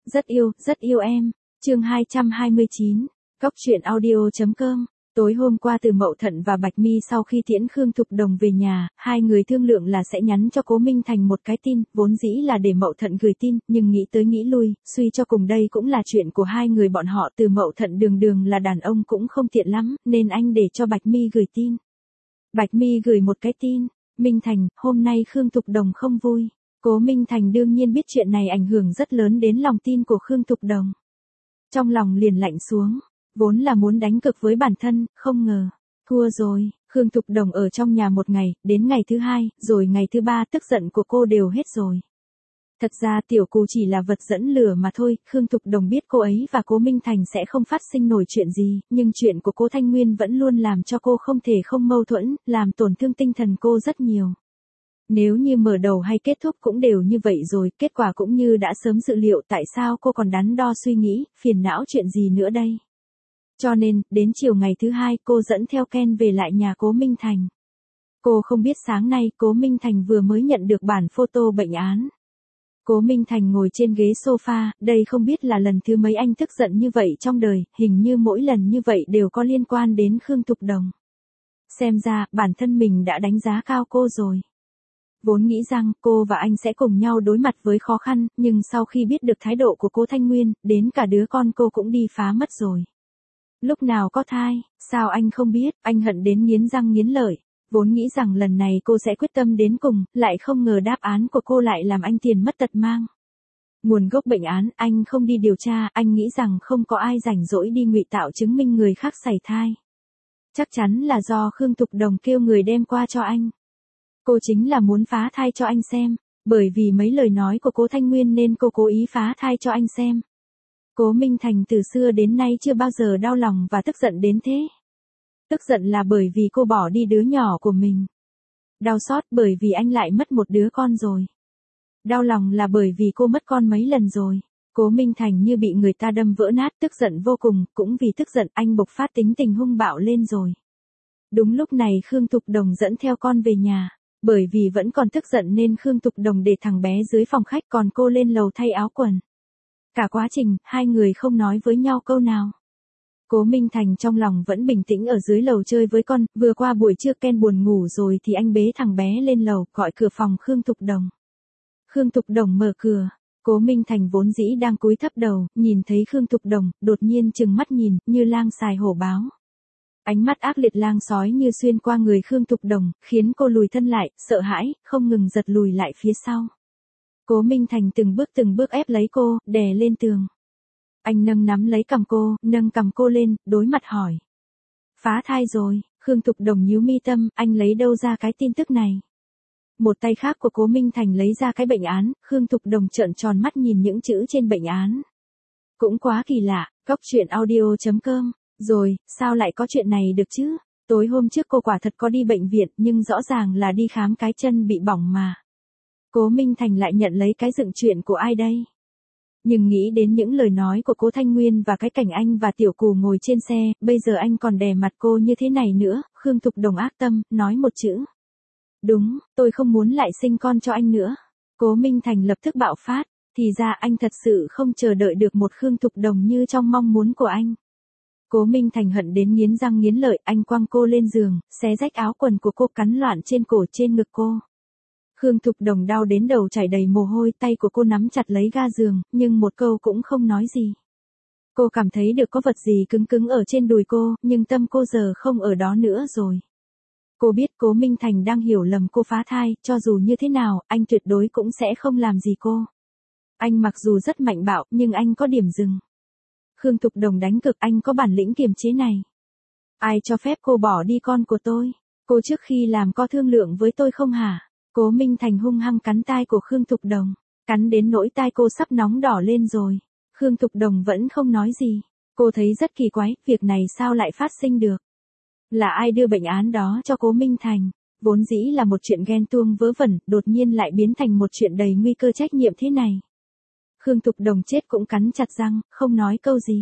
Rất yêu em. Chương 229. Cóc truyện audio.com. Tối hôm qua Từ Mậu Thận và Bạch Mi sau khi tiễn Khương Thục Đồng về nhà, hai người thương lượng là sẽ nhắn cho Cố Minh Thành một cái tin, vốn dĩ là để Mậu Thận gửi tin, nhưng nghĩ tới nghĩ lui, suy cho cùng đây cũng là chuyện của hai người bọn họ. Từ Mậu Thận đường là đàn ông cũng không tiện lắm, nên anh để cho Bạch Mi gửi tin. Bạch Mi gửi một cái tin: Minh Thành, hôm nay Khương Thục Đồng không vui. Cố Minh Thành đương nhiên biết chuyện này ảnh hưởng rất lớn đến lòng tin của Khương Thục Đồng. Trong lòng liền lạnh xuống, vốn là muốn đánh cực với bản thân, không ngờ, thua rồi. Khương Thục Đồng ở trong nhà một ngày, đến ngày thứ hai, rồi ngày thứ ba tức giận của cô đều hết rồi. Thật ra tiểu Cù chỉ là vật dẫn lửa mà thôi, Khương Thục Đồng biết cô ấy và Cố Minh Thành sẽ không phát sinh nổi chuyện gì, nhưng chuyện của Cố Thanh Nguyên vẫn luôn làm cho cô không thể không mâu thuẫn, làm tổn thương tinh thần cô rất nhiều. Nếu như mở đầu hay kết thúc cũng đều như vậy rồi, kết quả cũng như đã sớm dự liệu, tại sao cô còn đắn đo suy nghĩ, phiền não chuyện gì nữa đây? Cho nên, đến chiều ngày thứ hai cô dẫn theo Ken về lại nhà Cố Minh Thành. Cô không biết sáng nay Cố Minh Thành vừa mới nhận được bản photo bệnh án. Cố Minh Thành ngồi trên ghế sofa, đây không biết là lần thứ mấy anh tức giận như vậy trong đời, hình như mỗi lần như vậy đều có liên quan đến Khương Thục Đồng. Xem ra, bản thân mình đã đánh giá cao cô rồi. Vốn nghĩ rằng cô và anh sẽ cùng nhau đối mặt với khó khăn, nhưng sau khi biết được thái độ của Cố Thanh Nguyên, đến cả đứa con cô cũng đi phá mất rồi. Lúc nào có thai, sao anh không biết, anh hận đến nghiến răng nghiến lợi. Vốn nghĩ rằng lần này cô sẽ quyết tâm đến cùng, lại không ngờ đáp án của cô lại làm anh tiền mất tật mang. Nguồn gốc bệnh án, anh không đi điều tra, anh nghĩ rằng không có ai rảnh rỗi đi ngụy tạo chứng minh người khác sảy thai. Chắc chắn là do Khương Thục Đồng kêu người đem qua cho anh. Cô chính là muốn phá thai cho anh xem, bởi vì mấy lời nói của Cố Thanh Nguyên nên cô cố ý phá thai cho anh xem. Cố Minh Thành từ xưa đến nay chưa bao giờ đau lòng và tức giận đến thế. Tức giận là bởi vì cô bỏ đi đứa nhỏ của mình. Đau xót bởi vì anh lại mất một đứa con rồi. Đau lòng là bởi vì cô mất con mấy lần rồi. Cố Minh Thành như bị người ta đâm vỡ nát, tức giận vô cùng, cũng vì tức giận anh bộc phát tính tình hung bạo lên rồi. Đúng lúc này Khương Thục Đồng dẫn theo con về nhà. Bởi vì vẫn còn tức giận nên Khương Thục Đồng để thằng bé dưới phòng khách, còn cô lên lầu thay áo quần. Cả quá trình, hai người không nói với nhau câu nào. Cố Minh Thành trong lòng vẫn bình tĩnh ở dưới lầu chơi với con, vừa qua buổi trưa Ken buồn ngủ rồi thì anh bế thằng bé lên lầu, gọi cửa phòng Khương Thục Đồng. Khương Thục Đồng mở cửa, Cố Minh Thành vốn dĩ đang cúi thấp đầu, nhìn thấy Khương Thục Đồng, đột nhiên trừng mắt nhìn, như lang sài hổ báo. Ánh mắt ác liệt lang sói như xuyên qua người Khương Thục Đồng, khiến cô lùi thân lại, sợ hãi, không ngừng giật lùi lại phía sau. Cố Minh Thành từng bước ép lấy cô, đè lên tường. Anh nắm lấy cằm cô, nâng cằm cô lên, đối mặt hỏi. Phá thai rồi, Khương Thục Đồng nhíu mi tâm, anh lấy đâu ra cái tin tức này? Một tay khác của Cố Minh Thành lấy ra cái bệnh án, Khương Thục Đồng trợn tròn mắt nhìn những chữ trên bệnh án. Cũng quá kỳ lạ, cóc truyện audio.com. Rồi, sao lại có chuyện này được chứ? Tối hôm trước cô quả thật có đi bệnh viện, nhưng rõ ràng là đi khám cái chân bị bỏng mà. Cố Minh Thành lại nhận lấy cái dựng chuyện của ai đây? Nhưng nghĩ đến những lời nói của Cố Thanh Nguyên và cái cảnh anh và tiểu Cù ngồi trên xe, bây giờ anh còn đè mặt cô như thế này nữa, Khương Thục Đồng ác tâm, nói một chữ. Đúng, tôi không muốn lại sinh con cho anh nữa. Cố Minh Thành lập tức bạo phát, thì ra anh thật sự không chờ đợi được một Khương Thục Đồng như trong mong muốn của anh. Cố Minh Thành hận đến nghiến răng nghiến lợi, anh quăng cô lên giường, xé rách áo quần của cô, cắn loạn trên cổ trên ngực cô. Khương Thục Đồng đau đến đầu chảy đầy mồ hôi, tay của cô nắm chặt lấy ga giường, nhưng một câu cũng không nói gì. Cô cảm thấy được có vật gì cứng ở trên đùi cô, nhưng tâm cô giờ không ở đó nữa rồi. Cô biết Cố Minh Thành đang hiểu lầm cô phá thai, cho dù như thế nào, anh tuyệt đối cũng sẽ không làm gì cô. Anh mặc dù rất mạnh bạo, nhưng anh có điểm dừng. Khương Thục Đồng đánh cực, anh có bản lĩnh kiềm chế này. Ai cho phép cô bỏ đi con của tôi? Cô trước khi làm có thương lượng với tôi không hả? Cố Minh Thành hung hăng cắn tai của Khương Thục Đồng, cắn đến nỗi tai cô sắp nóng đỏ lên rồi. Khương Thục Đồng vẫn không nói gì. Cô thấy rất kỳ quái, việc này sao lại phát sinh được? Là ai đưa bệnh án đó cho Cố Minh Thành? Vốn dĩ là một chuyện ghen tuông vớ vẩn, đột nhiên lại biến thành một chuyện đầy nguy cơ trách nhiệm thế này. Khương Thục Đồng chết cũng cắn chặt răng, không nói câu gì.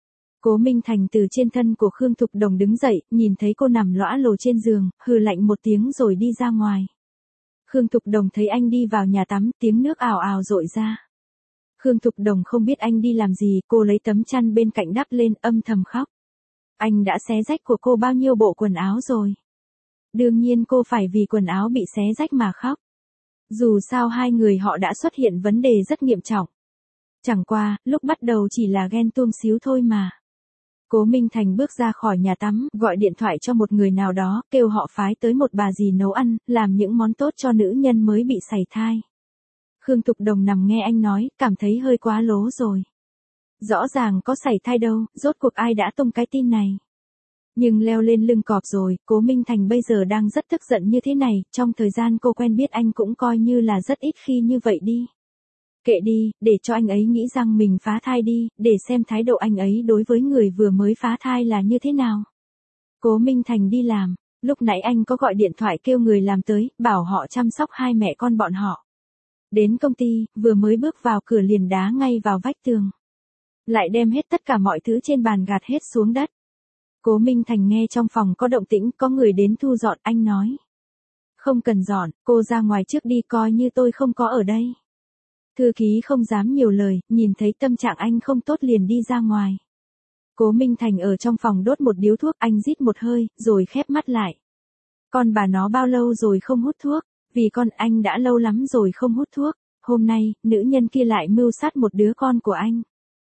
Cố Minh Thành từ trên thân của Khương Thục Đồng đứng dậy, nhìn thấy cô nằm lõa lồ trên giường, hừ lạnh một tiếng rồi đi ra ngoài. Khương Thục Đồng thấy anh đi vào nhà tắm, tiếng nước ào ào dội ra. Khương Thục Đồng không biết anh đi làm gì, cô lấy tấm chăn bên cạnh đắp lên âm thầm khóc. Anh đã xé rách của cô bao nhiêu bộ quần áo rồi. Đương nhiên cô phải vì quần áo bị xé rách mà khóc. Dù sao hai người họ đã xuất hiện vấn đề rất nghiêm trọng. Chẳng qua, lúc bắt đầu chỉ là ghen tuông xíu thôi mà. Cố Minh Thành bước ra khỏi nhà tắm, gọi điện thoại cho một người nào đó, kêu họ phái tới một bà dì nấu ăn, làm những món tốt cho nữ nhân mới bị sảy thai. Khương Thục Đồng nằm nghe anh nói, cảm thấy hơi quá lố rồi. Rõ ràng có sảy thai đâu, rốt cuộc ai đã tung cái tin này. Nhưng leo lên lưng cọp rồi, Cố Minh Thành bây giờ đang rất tức giận như thế này, trong thời gian cô quen biết anh cũng coi như là rất ít khi như vậy đi. Kệ đi, để cho anh ấy nghĩ rằng mình phá thai đi, để xem thái độ anh ấy đối với người vừa mới phá thai là như thế nào. Cố Minh Thành đi làm, lúc nãy anh có gọi điện thoại kêu người làm tới, bảo họ chăm sóc hai mẹ con bọn họ. Đến công ty, vừa mới bước vào cửa liền đá ngay vào vách tường. Lại đem hết tất cả mọi thứ trên bàn gạt hết xuống đất. Cố Minh Thành nghe trong phòng có động tĩnh, có người đến thu dọn, anh nói. Không cần dọn, cô ra ngoài trước đi coi như tôi không có ở đây. Thư ký không dám nhiều lời, nhìn thấy tâm trạng anh không tốt liền đi ra ngoài. Cố Minh Thành ở trong phòng đốt một điếu thuốc, anh rít một hơi, rồi khép mắt lại. Con bà nó bao lâu rồi không hút thuốc, vì con anh đã lâu lắm rồi không hút thuốc, hôm nay, nữ nhân kia lại mưu sát một đứa con của anh.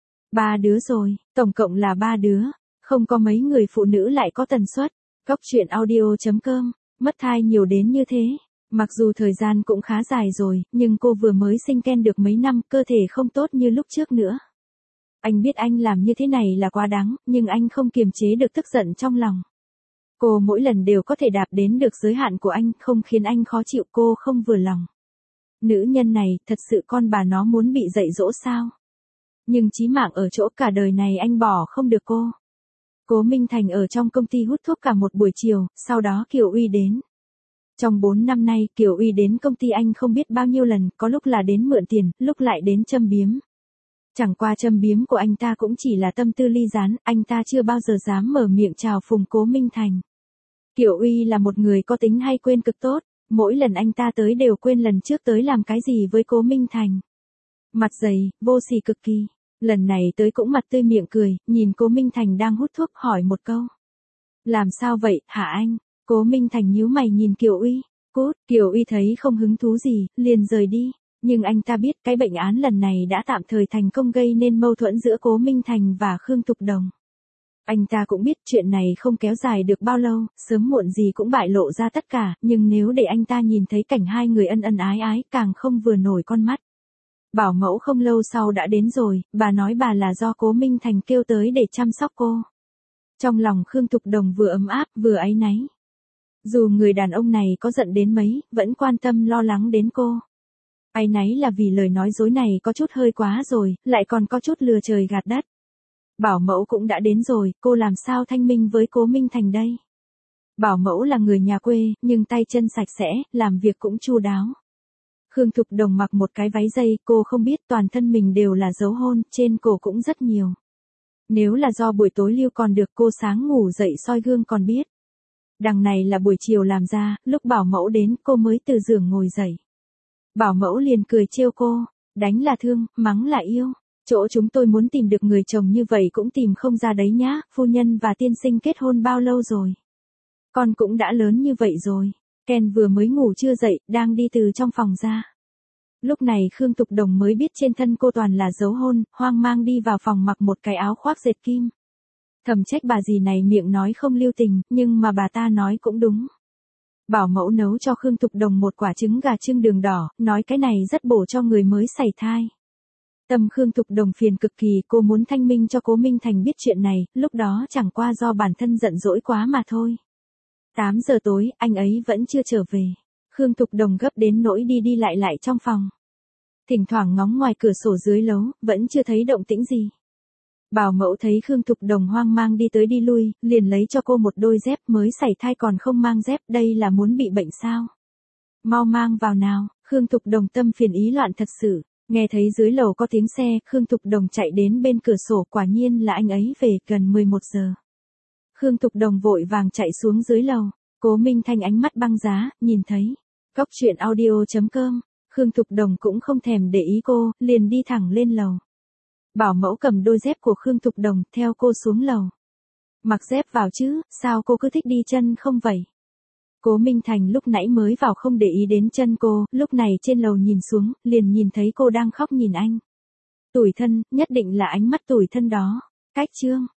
3 đứa rồi, tổng cộng là 3 đứa, không có mấy người phụ nữ lại có tần suất. Góc truyện audio.com, mất thai nhiều đến như thế. Mặc dù thời gian cũng khá dài rồi, nhưng cô vừa mới sinh Ken được mấy năm, cơ thể không tốt như lúc trước nữa. Anh biết anh làm như thế này là quá đáng, nhưng anh không kiềm chế được tức giận trong lòng. Cô mỗi lần đều có thể đạp đến được giới hạn của anh, không khiến anh khó chịu, cô không vừa lòng. Nữ nhân này, thật sự con bà nó muốn bị dạy dỗ sao? Nhưng chí mạng ở chỗ cả đời này anh bỏ không được cô. Cố Minh Thành ở trong công ty hút thuốc cả một buổi chiều, sau đó Kiều Uy đến. Trong 4 năm nay, Kiều Uy đến công ty anh không biết bao nhiêu lần, có lúc là đến mượn tiền, lúc lại đến châm biếm. Chẳng qua châm biếm của anh ta cũng chỉ là tâm tư ly gián, anh ta chưa bao giờ dám mở miệng chào phùng Cố Minh Thành. Kiều Uy là một người có tính hay quên cực tốt, mỗi lần anh ta tới đều quên lần trước tới làm cái gì với Cố Minh Thành. Mặt dày, vô sỉ cực kỳ. Lần này tới cũng mặt tươi miệng cười, nhìn Cố Minh Thành đang hút thuốc hỏi một câu. Làm sao vậy, hả anh? Cố Minh Thành nhíu mày nhìn Kiều Uy. Cút, Kiều Uy thấy không hứng thú gì, liền rời đi. Nhưng anh ta biết cái bệnh án lần này đã tạm thời thành công gây nên mâu thuẫn giữa Cố Minh Thành và Khương Thục Đồng. Anh ta cũng biết chuyện này không kéo dài được bao lâu, sớm muộn gì cũng bại lộ ra tất cả, nhưng nếu để anh ta nhìn thấy cảnh hai người ân ân ái ái, càng không vừa nổi con mắt. Bảo mẫu không lâu sau đã đến rồi, bà nói bà là do Cố Minh Thành kêu tới để chăm sóc cô. Trong lòng Khương Thục Đồng vừa ấm áp, vừa áy náy. Dù người đàn ông này có giận đến mấy, vẫn quan tâm lo lắng đến cô. Áy náy là vì lời nói dối này có chút hơi quá rồi, lại còn có chút lừa trời gạt đất. Bảo mẫu cũng đã đến rồi, cô làm sao thanh minh với Cố Minh Thành đây? Bảo mẫu là người nhà quê, nhưng tay chân sạch sẽ, làm việc cũng chu đáo. Khương Thục Đồng mặc một cái váy dây, cô không biết toàn thân mình đều là dấu hôn, trên cổ cũng rất nhiều. Nếu là do buổi tối lưu còn được, cô sáng ngủ dậy soi gương còn biết. Đằng này là buổi chiều làm ra, lúc bảo mẫu đến cô mới từ giường ngồi dậy. Bảo mẫu liền cười trêu cô, đánh là thương, mắng là yêu. Chỗ chúng tôi muốn tìm được người chồng như vậy cũng tìm không ra đấy nhá, phu nhân và tiên sinh kết hôn bao lâu rồi? Con cũng đã lớn như vậy rồi. Ken vừa mới ngủ chưa dậy, đang đi từ trong phòng ra. Lúc này Khương Thục Đồng mới biết trên thân cô toàn là dấu hôn, hoang mang đi vào phòng mặc một cái áo khoác dệt kim. Thầm trách bà dì này miệng nói không lưu tình, nhưng mà bà ta nói cũng đúng. Bảo mẫu nấu cho Khương Thục Đồng một quả trứng gà chưng đường đỏ, nói cái này rất bổ cho người mới sảy thai. Tâm Khương Thục Đồng phiền cực kỳ, cô muốn thanh minh cho Cố Minh Thành biết chuyện này, lúc đó chẳng qua do bản thân giận dỗi quá mà thôi. 8 giờ tối, anh ấy vẫn chưa trở về. Khương Thục Đồng gấp đến nỗi đi đi lại trong phòng. Thỉnh thoảng ngóng ngoài cửa sổ dưới lấu, vẫn chưa thấy động tĩnh gì. Bảo mẫu thấy Khương Thục Đồng hoang mang đi tới đi lui, liền lấy cho cô một đôi dép, mới sảy thai còn không mang dép, đây là muốn bị bệnh sao? Mau mang vào nào, Khương Thục Đồng tâm phiền ý loạn thật sự. Nghe thấy dưới lầu có tiếng xe, Khương Thục Đồng chạy đến bên cửa sổ, quả nhiên là anh ấy về, gần 11 giờ. Khương Thục Đồng vội vàng chạy xuống dưới lầu. Cố Minh Thành ánh mắt băng giá, nhìn thấy. Góc truyện audio.com Khương Thục Đồng cũng không thèm để ý cô, liền đi thẳng lên lầu. Bảo mẫu cầm đôi dép của Khương Thục Đồng, theo cô xuống lầu. Mặc dép vào chứ, sao cô cứ thích đi chân không vậy? Cố Minh Thành lúc nãy mới vào không để ý đến chân cô, lúc này trên lầu nhìn xuống, liền nhìn thấy cô đang khóc nhìn anh. Tủi thân, nhất định là ánh mắt tủi thân đó. Cách chương